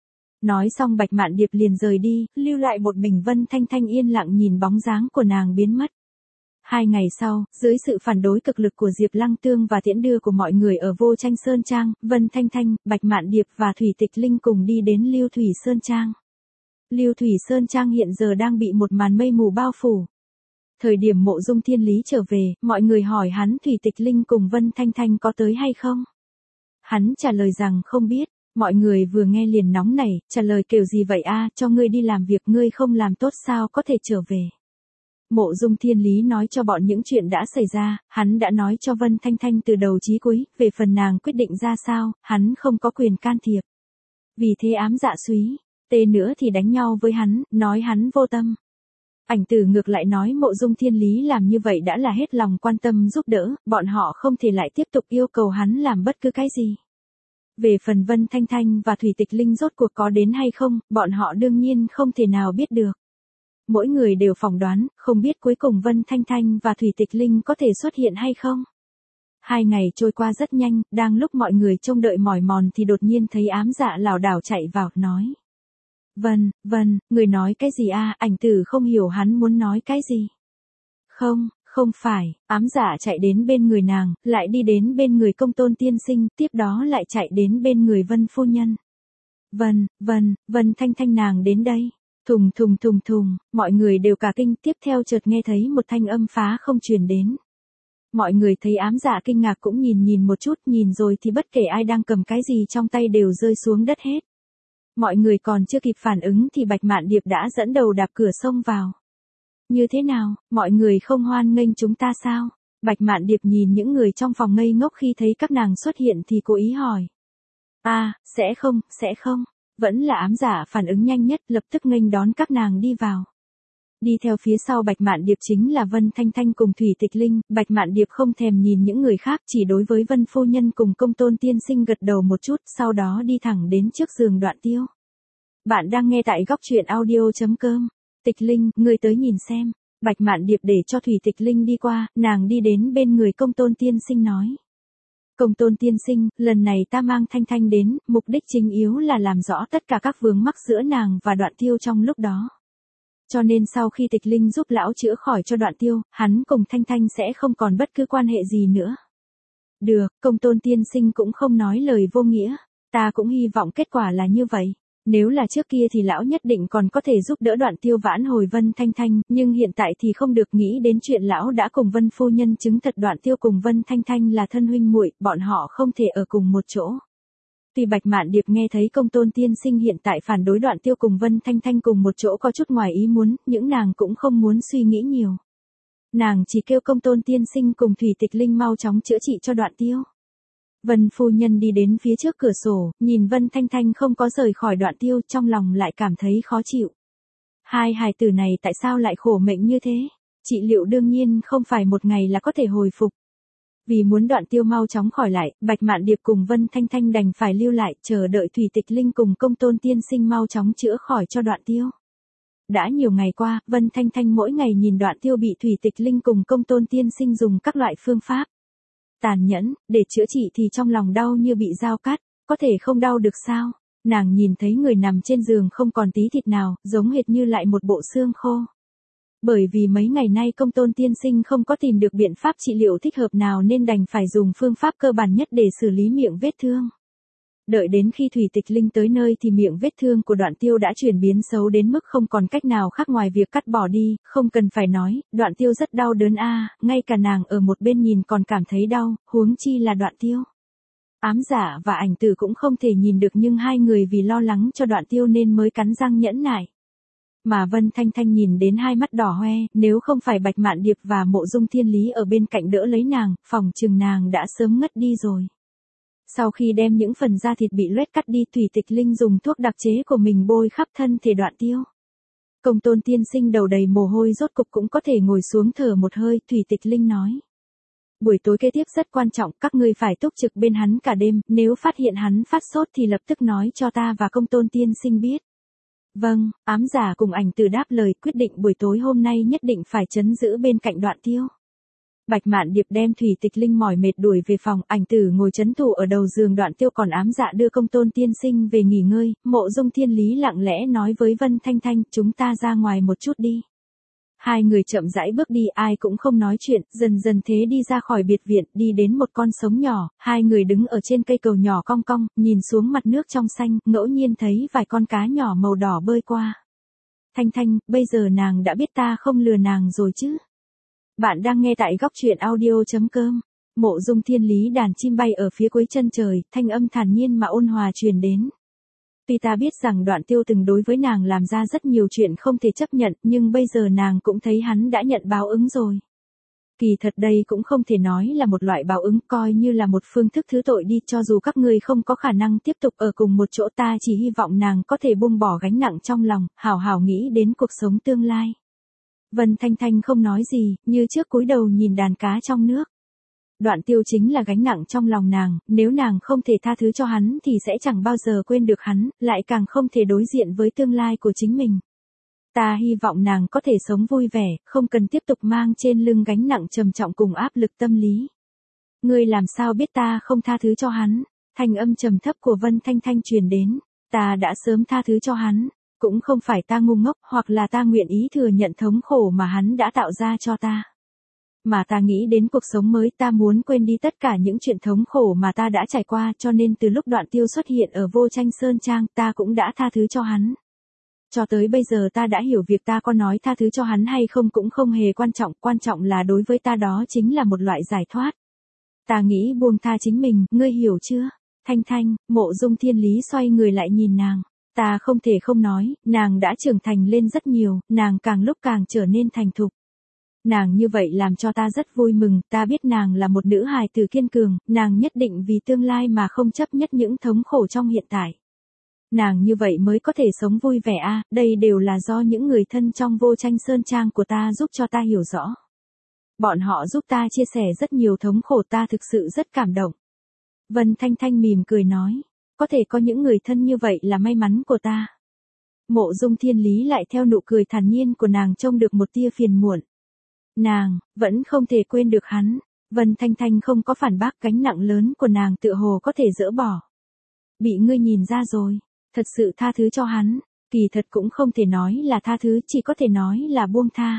Nói xong Bạch Mạn Điệp liền rời đi, lưu lại một mình Vân Thanh Thanh yên lặng nhìn bóng dáng của nàng biến mất. 2 ngày sau, dưới sự phản đối cực lực của Diệp Lăng Tương và tiễn đưa của mọi người ở Vô Tranh Sơn Trang, Vân Thanh Thanh, Bạch Mạn Điệp và Thủy Tịch Linh cùng đi đến Lưu Thủy Sơn Trang. Lưu Thủy Sơn Trang hiện giờ đang bị một màn mây mù bao phủ. Thời điểm Mộ Dung Thiên Lý trở về, mọi người hỏi hắn Thủy Tịch Linh cùng Vân Thanh Thanh có tới hay không. Hắn trả lời rằng không biết. Mọi người vừa nghe liền nóng nảy, trả lời kiểu gì vậy a, cho ngươi đi làm việc ngươi không làm tốt sao có thể trở về. Mộ Dung Thiên Lý nói cho bọn những chuyện đã xảy ra, hắn đã nói cho Vân Thanh Thanh từ đầu chí cuối, về phần nàng quyết định ra sao, hắn không có quyền can thiệp. Vì thế ám dạ súy, tê nữa thì đánh nhau với hắn, nói hắn vô tâm. Ảnh Tử ngược lại nói Mộ Dung Thiên Lý làm như vậy đã là hết lòng quan tâm giúp đỡ, bọn họ không thể lại tiếp tục yêu cầu hắn làm bất cứ cái gì. Về phần Vân Thanh Thanh và Thủy Tịch Linh rốt cuộc có đến hay không, bọn họ đương nhiên không thể nào biết được. Mỗi người đều phỏng đoán, không biết cuối cùng Vân Thanh Thanh và Thủy Tịch Linh có thể xuất hiện hay không. 2 ngày trôi qua rất nhanh, đang lúc mọi người trông đợi mỏi mòn thì đột nhiên thấy ám dạ lảo đảo chạy vào, nói. Vân, người nói cái gì a? Ảnh Tử không hiểu hắn muốn nói cái gì. Không phải, ám dạ chạy đến bên người nàng, lại đi đến bên người Công Tôn tiên sinh, tiếp đó lại chạy đến bên người Vân phu nhân. Vân Thanh Thanh nàng đến đây. Thùng, mọi người đều cả kinh, tiếp theo chợt nghe thấy một thanh âm phá không truyền đến. Mọi người thấy ám dạ kinh ngạc cũng nhìn một chút, nhìn rồi thì bất kể ai đang cầm cái gì trong tay đều rơi xuống đất hết. Mọi người còn chưa kịp phản ứng thì Bạch Mạn Điệp đã dẫn đầu đạp cửa xông vào. Như thế nào, mọi người không hoan nghênh chúng ta sao? Bạch Mạn Điệp nhìn những người trong phòng ngây ngốc khi thấy các nàng xuất hiện thì cố ý hỏi. Sẽ không. Vẫn là ám dạ phản ứng nhanh nhất, lập tức nghênh đón các nàng đi vào. Đi theo phía sau Bạch Mạn Điệp chính là Vân Thanh Thanh cùng Thủy Tịch Linh, Bạch Mạn Điệp không thèm nhìn những người khác, chỉ đối với Vân phu nhân cùng Công Tôn tiên sinh gật đầu một chút, sau đó đi thẳng đến trước giường Đoạn Tiêu. Bạn đang nghe tại góc truyện audio.com. Tịch Linh, ngươi tới nhìn xem. Bạch Mạn Điệp để cho Thủy Tịch Linh đi qua, nàng đi đến bên người Công Tôn tiên sinh nói. Công Tôn tiên sinh, lần này ta mang Thanh Thanh đến, mục đích chính yếu là làm rõ tất cả các vướng mắc giữa nàng và Đoạn Tiêu trong lúc đó. Cho nên sau khi Tịch Linh giúp lão chữa khỏi cho Đoạn Tiêu, hắn cùng Thanh Thanh sẽ không còn bất cứ quan hệ gì nữa. Được, Công Tôn tiên sinh cũng không nói lời vô nghĩa, ta cũng hy vọng kết quả là như vậy. Nếu là trước kia thì lão nhất định còn có thể giúp đỡ Đoạn Tiêu vãn hồi Vân Thanh Thanh, nhưng hiện tại thì không được, nghĩ đến chuyện lão đã cùng Vân phu nhân chứng thật Đoạn Tiêu cùng Vân Thanh Thanh là thân huynh muội, bọn họ không thể ở cùng một chỗ. Tuy Bạch Mạn Điệp nghe thấy Công Tôn tiên sinh hiện tại phản đối Đoạn Tiêu cùng Vân Thanh Thanh cùng một chỗ có chút ngoài ý muốn, những nàng cũng không muốn suy nghĩ nhiều. Nàng chỉ kêu Công Tôn tiên sinh cùng Thủy Tịch Linh mau chóng chữa trị cho Đoạn Tiêu. Vân phu nhân đi đến phía trước cửa sổ, nhìn Vân Thanh Thanh không có rời khỏi Đoạn Tiêu, trong lòng lại cảm thấy khó chịu. Hai hài tử này tại sao lại khổ mệnh như thế? Trị liệu đương nhiên không phải một ngày là có thể hồi phục. Vì muốn Đoạn Tiêu mau chóng khỏi lại, Bạch Mạn Điệp cùng Vân Thanh Thanh đành phải lưu lại, chờ đợi Thủy Tịch Linh cùng Công Tôn tiên sinh mau chóng chữa khỏi cho Đoạn Tiêu. Đã nhiều ngày qua, Vân Thanh Thanh mỗi ngày nhìn Đoạn Tiêu bị Thủy Tịch Linh cùng Công Tôn tiên sinh dùng các loại phương pháp tàn nhẫn, để chữa trị thì trong lòng đau như bị dao cắt, có thể không đau được sao? Nàng nhìn thấy người nằm trên giường không còn tí thịt nào, giống hệt như lại một bộ xương khô. Bởi vì mấy ngày nay Công Tôn tiên sinh không có tìm được biện pháp trị liệu thích hợp nào nên đành phải dùng phương pháp cơ bản nhất để xử lý miệng vết thương. Đợi đến khi Thủy Tịch Linh tới nơi thì miệng vết thương của Đoạn Tiêu đã chuyển biến xấu đến mức không còn cách nào khác ngoài việc cắt bỏ đi, không cần phải nói, Đoạn Tiêu rất đau đớn ngay cả nàng ở một bên nhìn còn cảm thấy đau, huống chi là Đoạn Tiêu. Ám Dạ và Ảnh Tử cũng không thể nhìn được nhưng hai người vì lo lắng cho Đoạn Tiêu nên mới cắn răng nhẫn nại. Mà Vân Thanh Thanh nhìn đến hai mắt đỏ hoe, nếu không phải Bạch Mạn Điệp và Mộ Dung Thiên Lý ở bên cạnh đỡ lấy nàng, phòng chừng nàng đã sớm ngất đi rồi. Sau khi đem những phần da thịt bị loét cắt đi, Thủy Tịch Linh dùng thuốc đặc chế của mình bôi khắp thân thể Đoạn Tiêu. Công Tôn tiên sinh đầu đầy mồ hôi rốt cục cũng có thể ngồi xuống thở một hơi, Thủy Tịch Linh nói. Buổi tối kế tiếp rất quan trọng, các ngươi phải túc trực bên hắn cả đêm, nếu phát hiện hắn phát sốt thì lập tức nói cho ta và Công Tôn tiên sinh biết. Vâng, Ám Giả cùng Ảnh Tử đáp lời, quyết định buổi tối hôm nay nhất định phải trấn giữ bên cạnh Đoạn Tiêu. Bạch Mạn Điệp đem Thủy Tịch Linh mỏi mệt đuổi về phòng, Ảnh Tử ngồi trấn thủ ở đầu giường, Đoạn Tiêu còn ám dạ đưa Công Tôn tiên sinh về nghỉ ngơi. Mộ Dung Thiên Lý lặng lẽ nói với Vân Thanh Thanh, chúng ta ra ngoài một chút đi. Hai người chậm rãi bước đi, ai cũng không nói chuyện, dần dần thế đi ra khỏi biệt viện, đi đến một con sông nhỏ, hai người đứng ở trên cây cầu nhỏ cong cong, nhìn xuống mặt nước trong xanh, ngẫu nhiên thấy vài con cá nhỏ màu đỏ bơi qua. Thanh Thanh, bây giờ nàng đã biết ta không lừa nàng rồi chứ? Bạn đang nghe tại góc truyện audio.com. Mộ Dung Thiên Lý đàn chim bay ở phía cuối chân trời, thanh âm thản nhiên mà ôn hòa truyền đến. Tuy ta biết rằng Đoạn Tiêu từng đối với nàng làm ra rất nhiều chuyện không thể chấp nhận, nhưng bây giờ nàng cũng thấy hắn đã nhận báo ứng rồi. Kỳ thật đây cũng không thể nói là một loại báo ứng, coi như là một phương thức thứ tội đi, cho dù các ngươi không có khả năng tiếp tục ở cùng một chỗ, ta chỉ hy vọng nàng có thể buông bỏ gánh nặng trong lòng, hảo hảo nghĩ đến cuộc sống tương lai. Vân Thanh Thanh không nói gì, như trước cúi đầu nhìn đàn cá trong nước. Đoạn Tiêu chính là gánh nặng trong lòng nàng, nếu nàng không thể tha thứ cho hắn thì sẽ chẳng bao giờ quên được hắn, lại càng không thể đối diện với tương lai của chính mình. Ta hy vọng nàng có thể sống vui vẻ, không cần tiếp tục mang trên lưng gánh nặng trầm trọng cùng áp lực tâm lý. Ngươi làm sao biết ta không tha thứ cho hắn? Thanh âm trầm thấp của Vân Thanh Thanh truyền đến. Ta đã sớm tha thứ cho hắn. Cũng không phải ta ngu ngốc, hoặc là ta nguyện ý thừa nhận thống khổ mà hắn đã tạo ra cho ta. Mà ta nghĩ đến cuộc sống mới, ta muốn quên đi tất cả những chuyện thống khổ mà ta đã trải qua, cho nên từ lúc Đoạn Tiêu xuất hiện ở Vô Tranh Sơn Trang, ta cũng đã tha thứ cho hắn. Cho tới bây giờ ta đã hiểu việc ta có nói tha thứ cho hắn hay không cũng không hề quan trọng là đối với ta đó chính là một loại giải thoát. Ta nghĩ buông tha chính mình, ngươi hiểu chưa? Thanh Thanh, Mộ Dung Thiên Lý xoay người lại nhìn nàng. Ta không thể không nói, nàng đã trưởng thành lên rất nhiều, nàng càng lúc càng trở nên thành thục. Nàng như vậy làm cho ta rất vui mừng, ta biết nàng là một nữ hài tử kiên cường, nàng nhất định vì tương lai mà không chấp nhất những thống khổ trong hiện tại. Nàng như vậy mới có thể sống vui vẻ a, đây đều là do những người thân trong Vô Tranh Sơn Trang của ta giúp cho ta hiểu rõ. Bọn họ giúp ta chia sẻ rất nhiều thống khổ, ta thực sự rất cảm động. Vân Thanh Thanh mỉm cười nói, có thể có những người thân như vậy là may mắn của ta. Mộ Dung Thiên Lý lại theo nụ cười thản nhiên của nàng trông được một tia phiền muộn. Nàng, vẫn không thể quên được hắn. Vân Thanh Thanh không có phản bác, gánh nặng lớn của nàng tựa hồ có thể dỡ bỏ. Bị ngươi nhìn ra rồi, thật sự tha thứ cho hắn, kỳ thật cũng không thể nói là tha thứ, chỉ có thể nói là buông tha.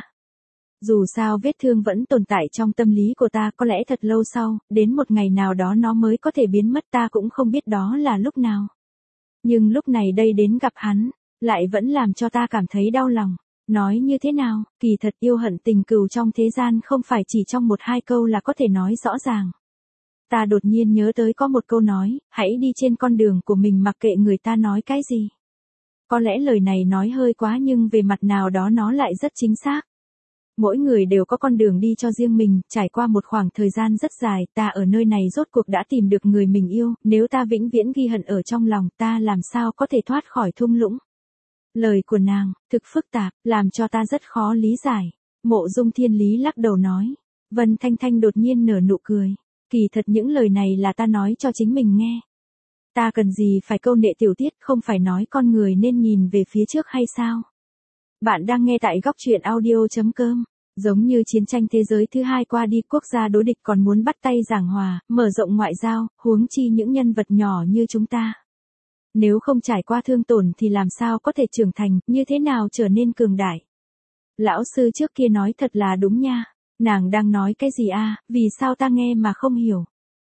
Dù sao vết thương vẫn tồn tại trong tâm lý của ta, có lẽ thật lâu sau, đến một ngày nào đó nó mới có thể biến mất, ta cũng không biết đó là lúc nào. Nhưng lúc này đây đến gặp hắn, lại vẫn làm cho ta cảm thấy đau lòng. Nói như thế nào, kỳ thật yêu hận tình cừu trong thế gian không phải chỉ trong một hai câu là có thể nói rõ ràng. Ta đột nhiên nhớ tới có một câu nói, hãy đi trên con đường của mình mặc kệ người ta nói cái gì. Có lẽ lời này nói hơi quá nhưng về mặt nào đó nó lại rất chính xác. Mỗi người đều có con đường đi cho riêng mình, trải qua một khoảng thời gian rất dài, ta ở nơi này rốt cuộc đã tìm được người mình yêu, nếu ta vĩnh viễn ghi hận ở trong lòng, ta làm sao có thể thoát khỏi thung lũng. Lời của nàng, thực phức tạp, làm cho ta rất khó lý giải. Mộ Dung Thiên Lý lắc đầu nói. Vân Thanh Thanh đột nhiên nở nụ cười. Kỳ thật những lời này là ta nói cho chính mình nghe. Ta cần gì phải câu nệ tiểu tiết, không phải nói con người nên nhìn về phía trước hay sao? Bạn đang nghe tại góc truyện audio.com. Giống như chiến tranh thế giới thứ hai qua đi, quốc gia đối địch còn muốn bắt tay giảng hòa, mở rộng ngoại giao, huống chi những nhân vật nhỏ như chúng ta. Nếu không trải qua thương tổn thì làm sao có thể trưởng thành, như thế nào trở nên cường đại. Lão sư trước kia nói thật là đúng nha. Nàng đang nói cái gì a? Vì sao ta nghe mà không hiểu.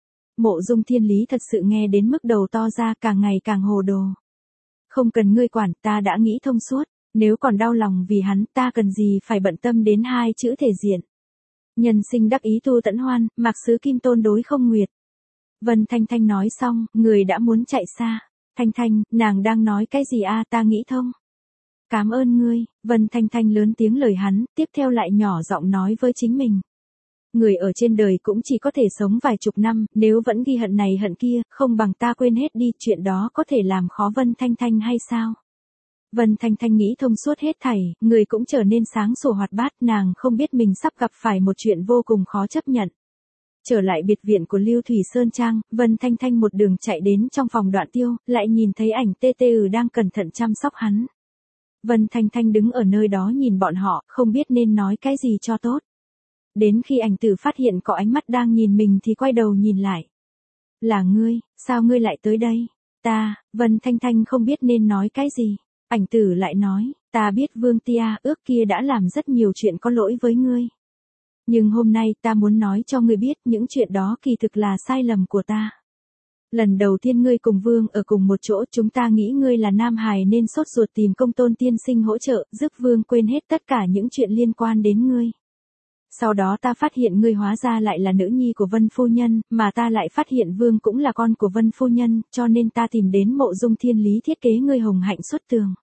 Mộ Dung Thiên Lý thật sự nghe đến mức đầu to ra, càng ngày càng hồ đồ. Không cần ngươi quản, ta đã nghĩ thông suốt. Nếu còn đau lòng vì hắn, ta cần gì phải bận tâm đến hai chữ thể diện. Nhân sinh đắc ý tu tẫn hoan, mạc xứ kim tôn đối không nguyệt. Vân Thanh Thanh nói xong, người đã muốn chạy xa. Thanh Thanh, nàng đang nói cái gì a? Ta nghĩ thông. Cảm ơn ngươi. Vân Thanh Thanh lớn tiếng lời hắn, tiếp theo lại nhỏ giọng nói với chính mình. Người ở trên đời cũng chỉ có thể sống vài chục năm, nếu vẫn ghi hận này hận kia, không bằng ta quên hết đi, chuyện đó có thể làm khó Vân Thanh Thanh hay sao? Vân Thanh Thanh nghĩ thông suốt hết thảy, người cũng trở nên sáng sủa hoạt bát, nàng không biết mình sắp gặp phải một chuyện vô cùng khó chấp nhận. Trở lại biệt viện của Lưu Thủy Sơn Trang, Vân Thanh Thanh một đường chạy đến trong phòng Đoạn Tiêu, lại nhìn thấy ảnh TT đang cẩn thận chăm sóc hắn. Vân Thanh Thanh đứng ở nơi đó nhìn bọn họ, không biết nên nói cái gì cho tốt. Đến khi ảnh tử phát hiện có ánh mắt đang nhìn mình thì quay đầu nhìn lại. Là ngươi, sao ngươi lại tới đây? Vân Thanh Thanh không biết nên nói cái gì. Ảnh tử lại nói, ta biết Vương Tia ước kia đã làm rất nhiều chuyện có lỗi với ngươi. Nhưng hôm nay ta muốn nói cho ngươi biết những chuyện đó kỳ thực là sai lầm của ta. Lần đầu tiên ngươi cùng Vương ở cùng một chỗ, chúng ta nghĩ ngươi là nam hài nên sốt ruột tìm Công Tôn tiên sinh hỗ trợ, giúp Vương quên hết tất cả những chuyện liên quan đến ngươi. Sau đó ta phát hiện ngươi hóa ra lại là nữ nhi của Vân phu nhân, mà ta lại phát hiện Vương cũng là con của Vân phu nhân, cho nên ta tìm đến Mộ Dung Thiên Lý thiết kế ngươi hồng hạnh xuất tường.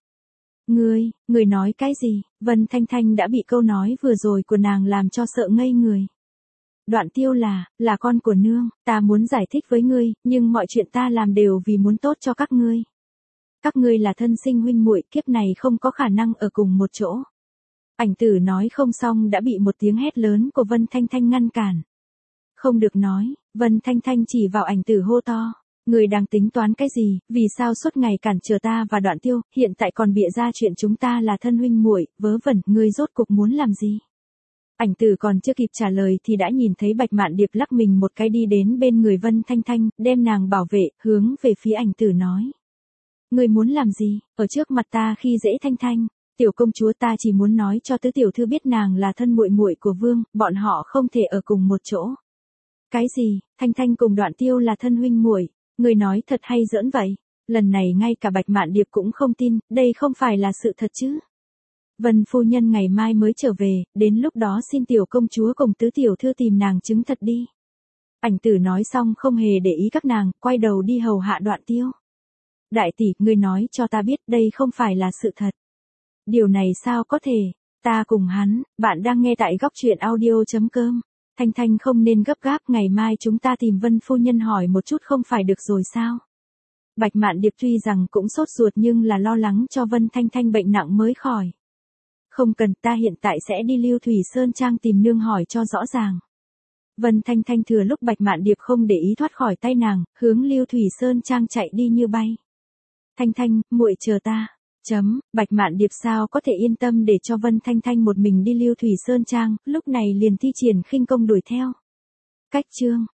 Ngươi nói cái gì? Vân Thanh Thanh đã bị câu nói vừa rồi của nàng làm cho sợ ngây người. Đoạn Tiêu là con của nương, ta muốn giải thích với ngươi, nhưng mọi chuyện ta làm đều vì muốn tốt cho các ngươi. Các ngươi là thân sinh huynh muội, kiếp này không có khả năng ở cùng một chỗ. Ảnh tử nói không xong đã bị một tiếng hét lớn của Vân Thanh Thanh ngăn cản. Không được nói, Vân Thanh Thanh chỉ vào ảnh tử hô to. Ngươi đang tính toán cái gì, vì sao suốt ngày cản trở ta và Đoạn Tiêu, hiện tại còn bịa ra chuyện chúng ta là thân huynh muội, vớ vẩn, ngươi rốt cuộc muốn làm gì? Ảnh tử còn chưa kịp trả lời thì đã nhìn thấy Bạch Mạn Điệp lắc mình một cái đi đến bên người Vân Thanh Thanh, đem nàng bảo vệ, hướng về phía ảnh tử nói. Ngươi muốn làm gì, ở trước mặt ta khi dễ Thanh Thanh, tiểu công chúa, ta chỉ muốn nói cho tứ tiểu thư biết nàng là thân muội muội của Vương, bọn họ không thể ở cùng một chỗ. Cái gì, Thanh Thanh cùng Đoạn Tiêu là thân huynh muội? Ngươi nói thật hay giỡn vậy? Lần này ngay cả Bạch Mạn Điệp cũng không tin, đây không phải là sự thật chứ. Vân phu nhân ngày mai mới trở về, đến lúc đó xin tiểu công chúa cùng tứ tiểu thư tìm nàng chứng thật đi. Ảnh tử nói xong không hề để ý các nàng, quay đầu đi hầu hạ Đoạn Tiêu. Đại tỷ, ngươi nói cho ta biết đây không phải là sự thật. Điều này sao có thể? Ta cùng hắn, bạn đang nghe tại góc truyện audio.com. Thanh Thanh không nên gấp gáp, ngày mai chúng ta tìm Vân phu nhân hỏi một chút không phải được rồi sao? Bạch Mạn Điệp tuy rằng cũng sốt ruột nhưng là lo lắng cho Vân Thanh Thanh bệnh nặng mới khỏi. Không cần, ta hiện tại sẽ đi Lưu Thủy Sơn Trang tìm nương hỏi cho rõ ràng. Vân Thanh Thanh thừa lúc Bạch Mạn Điệp không để ý thoát khỏi tay nàng, hướng Lưu Thủy Sơn Trang chạy đi như bay. Thanh Thanh, muội chờ ta. Bạch Mạn Điệp sao có thể yên tâm để cho Vân Thanh Thanh một mình đi Lưu Thủy Sơn Trang, lúc này liền thi triển khinh công đuổi theo. Cách chương